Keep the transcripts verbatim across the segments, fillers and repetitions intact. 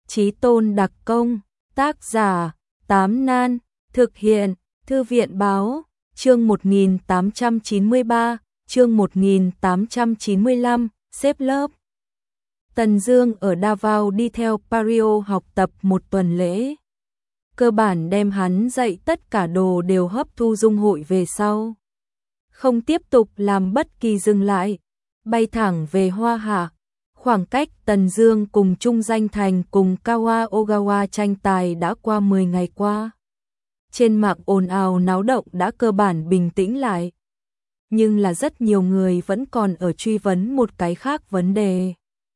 Chí Tôn đặc công, tác giả, Tám Nan, thực hiện, Thư viện báo, chương một nghìn tám trăm chín mươi ba, chương một nghìn tám trăm chín mươi lăm, xếp lớp. Tần Dương ở Davao đi theo Pario học tập một tuần lễ. Cơ bản đem hắn dạy tất cả đồ đều hấp thu dung hội về sau. Không tiếp tục làm bất kỳ dừng lại, bay thẳng về Hoa Hạ. Khoảng cách Tần Dương cùng Trung Danh Thành cùng Kawa Ogawa tranh tài đã qua mười ngày qua. Trên mạng ồn ào náo động đã cơ bản bình tĩnh lại. Nhưng là rất nhiều người vẫn còn ở truy vấn một cái khác vấn đề.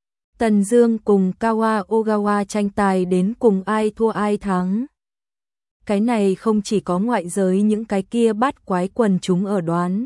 Tần Dương cùng Kawa Ogawa tranh tài đến cùng ai thua ai thắng. Cái này không chỉ có ngoại giới những cái kia bát quái quần chúng ở đoán.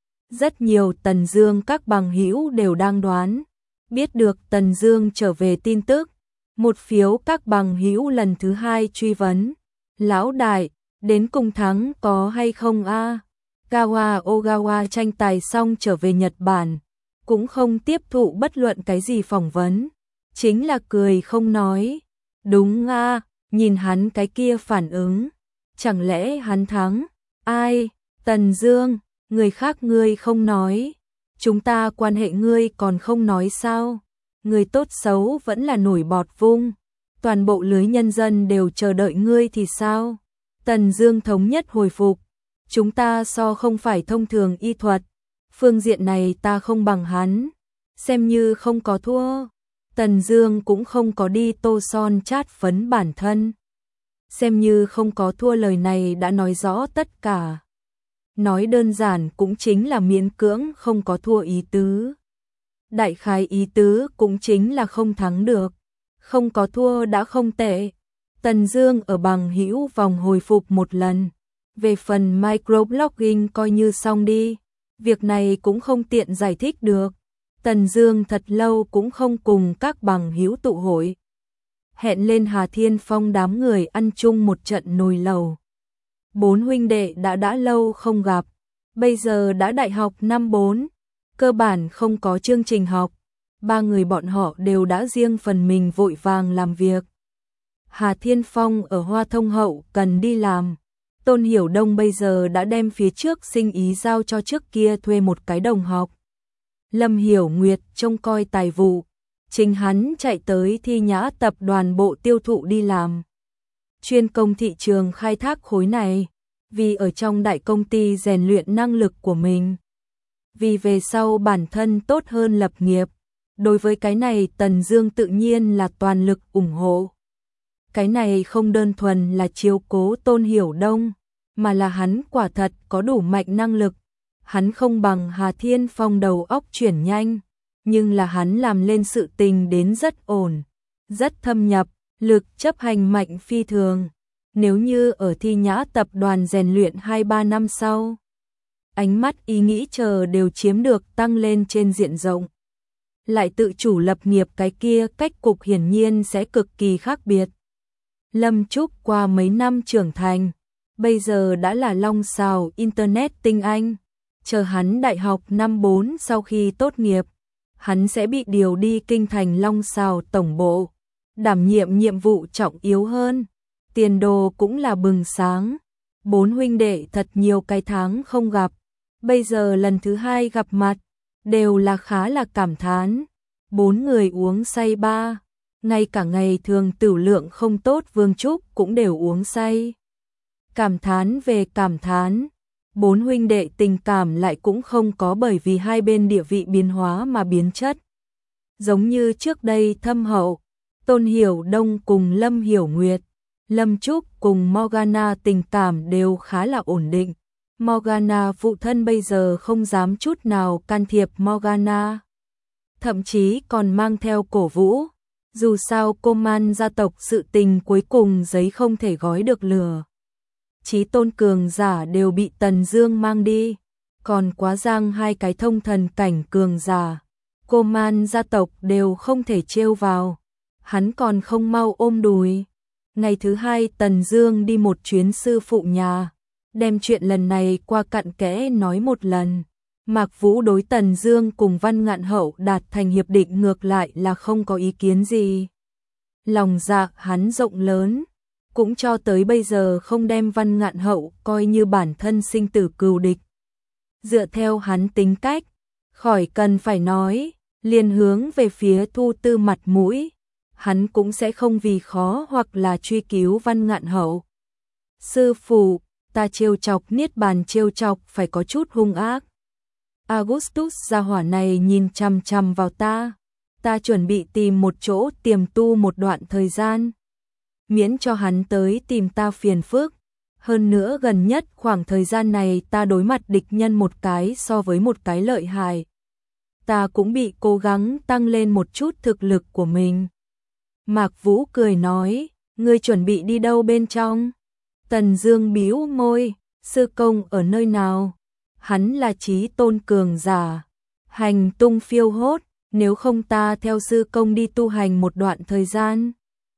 Rất nhiều Tần Dương các bằng hữu đều đang đoán. Biết được Tần Dương trở về tin tức, một phiếu các bằng hữu lần thứ hai truy vấn. Lão đại, đến cùng thắng có hay không a? Kawa Ogawa tranh tài xong trở về Nhật Bản, cũng không tiếp thụ bất luận cái gì phỏng vấn. Chính là cười không nói. Đúng a, nhìn hắn cái kia phản ứng. Chẳng lẽ hắn thắng? Ai? Tần Dương, người khác ngươi không nói. Chúng ta quan hệ ngươi còn không nói sao? Người tốt xấu vẫn là nổi bọt vung. Toàn bộ lưới nhân dân đều chờ đợi ngươi thì sao? Tần Dương thống nhất hồi phục. Chúng ta so không phải thông thường y thuật. Phương diện này ta không bằng hắn. Xem như không có thua. Tần Dương cũng không có đi tô son chát phấn bản thân. Xem như không có thua lời này đã nói rõ tất cả. Nói đơn giản cũng chính là miễn cưỡng không có thua ý tứ. Đại khái ý tứ cũng chính là không thắng được. Không có thua đã không tệ. Tần Dương ở bằng hữu vòng hồi phục một lần. Về phần microblogging coi như xong đi. Việc này cũng không tiện giải thích được. Tần Dương thật lâu cũng không cùng các bằng hữu tụ hội. Hẹn lên Hà Thiên Phong đám người ăn chung một trận nồi lẩu. Bốn huynh đệ đã đã lâu không gặp, bây giờ đã đại học năm bốn, cơ bản không có chương trình học, ba người bọn họ đều đã riêng phần mình vội vàng làm việc. Hà Thiên Phong ở Hoa Thông Hậu cần đi làm, Tôn Hiểu Đông bây giờ đã đem phía trước sinh ý giao cho trước kia thuê một cái đồng học. Lâm Hiểu Nguyệt trông coi tài vụ, chính hắn chạy tới Thi Nhã tập đoàn bộ tiêu thụ đi làm. Chuyên công thị trường khai thác khối này, vì ở trong đại công ty rèn luyện năng lực của mình. Vì về sau bản thân tốt hơn lập nghiệp, đối với cái này Tần Dương tự nhiên là toàn lực ủng hộ. Cái này không đơn thuần là chiếu cố Tôn Hiểu Đông, mà là hắn quả thật có đủ mạnh năng lực. Hắn không bằng Hà Thiên Phong đầu óc chuyển nhanh, nhưng là hắn làm lên sự tình đến rất ổn, rất thâm nhập, lực chấp hành mạnh phi thường. Nếu như ở Thi Nhã tập đoàn rèn luyện hai ba năm sau, ánh mắt ý nghĩ chờ đều chiếm được tăng lên trên diện rộng. Lại tự chủ lập nghiệp cái kia cách cục hiển nhiên sẽ cực kỳ khác biệt. Lâm Trúc qua mấy năm trưởng thành, bây giờ đã là long sào Internet tinh anh. Chờ hắn đại học năm bốn sau khi tốt nghiệp, hắn sẽ bị điều đi kinh thành long sào tổng bộ, đảm nhiệm nhiệm vụ trọng yếu hơn. Tiền đồ cũng là bừng sáng. Bốn huynh đệ thật nhiều cái tháng không gặp, bây giờ lần thứ hai gặp mặt, đều là khá là cảm thán. Bốn người uống say ba, ngay cả ngày thường tửu lượng không tốt Vương Trúc cũng đều uống say. Cảm thán về cảm thán, bốn huynh đệ tình cảm lại cũng không có bởi vì hai bên địa vị biến hóa mà biến chất. Giống như trước đây thâm hậu, Tôn Hiểu Đông cùng Lâm Hiểu Nguyệt, Lâm Trúc cùng Morgana tình cảm đều khá là ổn định. Morgana phụ thân bây giờ không dám chút nào can thiệp Morgana. Thậm chí còn mang theo cổ vũ. Dù sao cô man gia tộc sự tình cuối cùng giấy không thể gói được lửa. Chí tôn cường giả đều bị Tần Dương mang đi. Còn quá giang hai cái thông thần cảnh cường giả, cô man gia tộc đều không thể trêu vào. Hắn còn không mau ôm đùi. Ngày thứ hai Tần Dương đi một chuyến sư phụ nhà, đem chuyện lần này qua cặn kẽ nói một lần. Mạc Vũ đối Tần Dương cùng Văn Ngạn Hậu đạt thành hiệp định ngược lại là không có ý kiến gì. lòng dạ hắn rộng lớn, cũng cho tới bây giờ không đem Văn Ngạn Hậu coi như bản thân sinh tử cừu địch. Dựa theo hắn tính cách, khỏi cần phải nói, liền hướng về phía Thu Tư mặt mũi, hắn cũng sẽ không vì khó hoặc là truy cứu Văn Ngạn Hậu. Sư phụ, ta trêu chọc Niết Bàn trêu chọc phải có chút hung ác. Augustus gia hỏa này nhìn chằm chằm vào ta, ta chuẩn bị tìm một chỗ tiềm tu một đoạn thời gian, miễn cho hắn tới tìm ta phiền phức. Hơn nữa gần nhất khoảng thời gian này ta đối mặt địch nhân một cái so với một cái lợi hại. Ta cũng bị cố gắng tăng lên một chút thực lực của mình. Mạc Vũ cười nói, ngươi chuẩn bị đi đâu bên trong? Tần Dương bĩu môi, sư công ở nơi nào? Hắn là chí tôn cường giả, hành tung phiêu hốt, nếu không ta theo sư công đi tu hành một đoạn thời gian.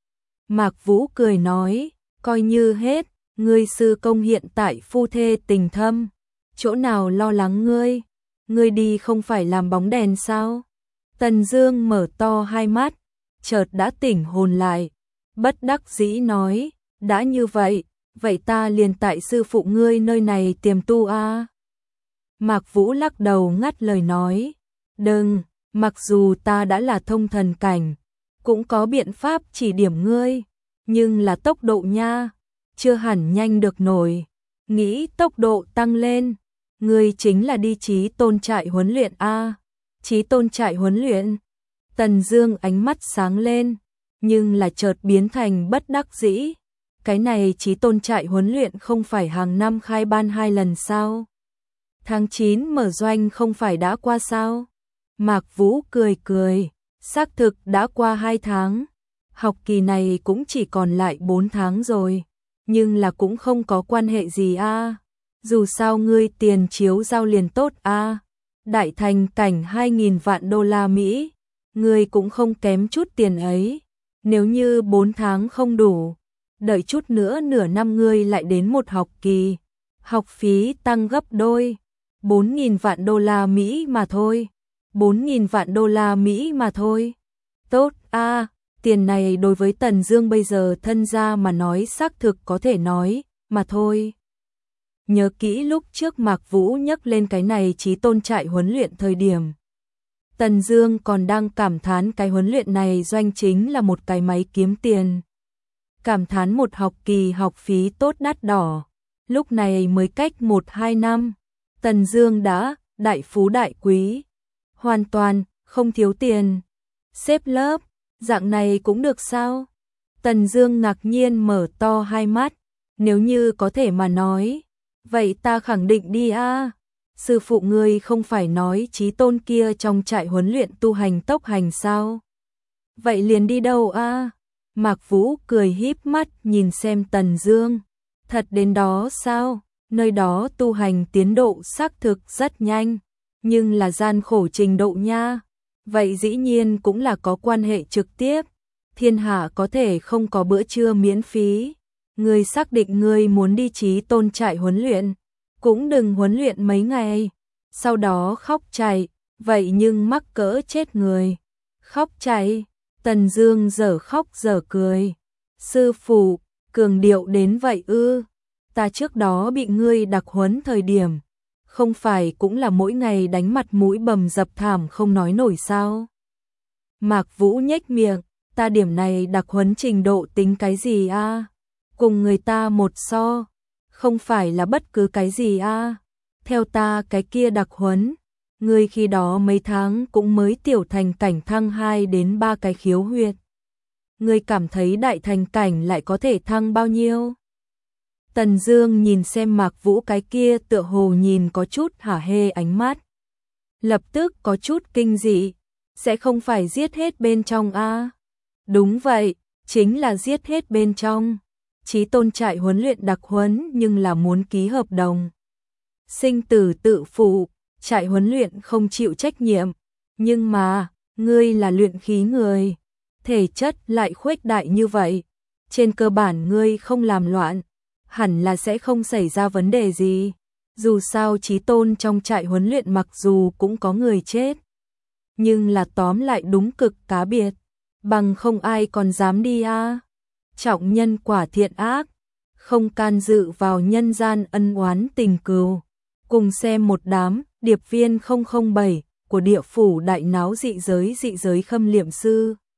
Mạc Vũ cười nói, coi như hết, ngươi sư công hiện tại phu thê tình thâm, chỗ nào lo lắng ngươi, ngươi đi không phải làm bóng đèn sao? Tần Dương mở to hai mắt, chợt đã tỉnh hồn lại, bất đắc dĩ nói, đã như vậy, vậy ta liền tại sư phụ ngươi nơi này tiềm tu a. Mạc Vũ lắc đầu ngắt lời nói, đừng, mặc dù ta đã là thông thần cảnh, cũng có biện pháp chỉ điểm ngươi, nhưng là tốc độ nha, chưa hẳn nhanh được nổi, nghĩ tốc độ tăng lên, ngươi chính là đi Chí Tôn trại huấn luyện a. Chí Tôn trại huấn luyện? Tần Dương ánh mắt sáng lên, nhưng là chợt biến thành bất đắc dĩ. Cái này Chí Tôn trại huấn luyện không phải hàng năm khai ban hai lần sao? Tháng chín mở doanh không phải đã qua sao? Mạc Vũ cười cười, xác thực đã qua hai tháng. Học kỳ này cũng chỉ còn lại bốn tháng rồi, nhưng là cũng không có quan hệ gì a. Dù sao ngươi tiền chiếu giao liền tốt a. Đại thành cảnh hai nghìn vạn đô la Mỹ, ngươi cũng không kém chút tiền ấy. Nếu như bốn tháng không đủ, đợi chút nữa nửa năm ngươi lại đến một học kỳ, học phí tăng gấp đôi, bốn nghìn vạn đô la Mỹ mà thôi. bốn nghìn vạn đô la Mỹ mà thôi. Tốt a, tiền này đối với Tần Dương bây giờ thân gia mà nói xác thực có thể nói, mà thôi. Nhớ kỹ lúc trước Mạc Vũ nhắc lên cái này Chí Tôn trại huấn luyện thời điểm, Tần Dương còn đang cảm thán cái huấn luyện này doanh chính là một cái máy kiếm tiền. Cảm thán một học kỳ học phí tốt đắt đỏ, lúc này mới cách một hai năm, Tần Dương đã đại phú đại quý, hoàn toàn không thiếu tiền. Xếp lớp, dạng này cũng được sao? Tần Dương ngạc nhiên mở to hai mắt, nếu như có thể mà nói, vậy ta khẳng định đi a. Sư phụ ngươi không phải nói Chí Tôn kia trong trại huấn luyện tu hành tốc hành sao? Vậy liền đi đâu a? Mạc Vũ cười híp mắt nhìn xem Tần Dương, thật đến đó sao? Nơi đó tu hành tiến độ xác thực rất nhanh, nhưng là gian khổ trình độ nha. Vậy dĩ nhiên cũng là có quan hệ trực tiếp. Thiên hạ có thể không có bữa trưa miễn phí. Ngươi xác định ngươi muốn đi Chí Tôn trại huấn luyện, cũng đừng huấn luyện mấy ngày, sau đó khóc chạy, vậy nhưng mắc cỡ chết người. Khóc chạy, Tần Dương dở khóc dở cười. Sư phụ, cường điệu đến vậy ư? Ta trước đó bị ngươi đặc huấn thời điểm, không phải cũng là mỗi ngày đánh mặt mũi bầm dập thảm không nói nổi sao? Mạc Vũ nhếch miệng, ta điểm này đặc huấn trình độ tính cái gì a? Cùng người ta một so, không phải là bất cứ cái gì a. Theo ta cái kia đặc huấn, ngươi khi đó mấy tháng cũng mới tiểu thành cảnh thăng hai đến ba cái khiếu huyệt. Ngươi cảm thấy đại thành cảnh lại có thể thăng bao nhiêu? Tần Dương nhìn xem Mạc Vũ cái kia tựa hồ nhìn có chút hả hê ánh mắt, lập tức có chút kinh dị, sẽ không phải giết hết bên trong a? Đúng vậy, chính là giết hết bên trong. Chí Tôn trại huấn luyện đặc huấn nhưng là muốn ký hợp đồng. Sinh tử tự phụ, trại huấn luyện không chịu trách nhiệm, nhưng mà, ngươi là luyện khí người, thể chất lại khuếch đại như vậy, trên cơ bản ngươi không làm loạn, hẳn là sẽ không xảy ra vấn đề gì. Dù sao Chí Tôn trong trại huấn luyện mặc dù cũng có người chết, nhưng là tóm lại đúng cực cá biệt. bằng không ai còn dám đi a. À. Trọng nhân quả thiện ác, không can dự vào nhân gian ân oán tình cừu. Cùng xem một đám điệp viên không không bảy của địa phủ đại náo dị giới dị giới Khâm Liệm Sư.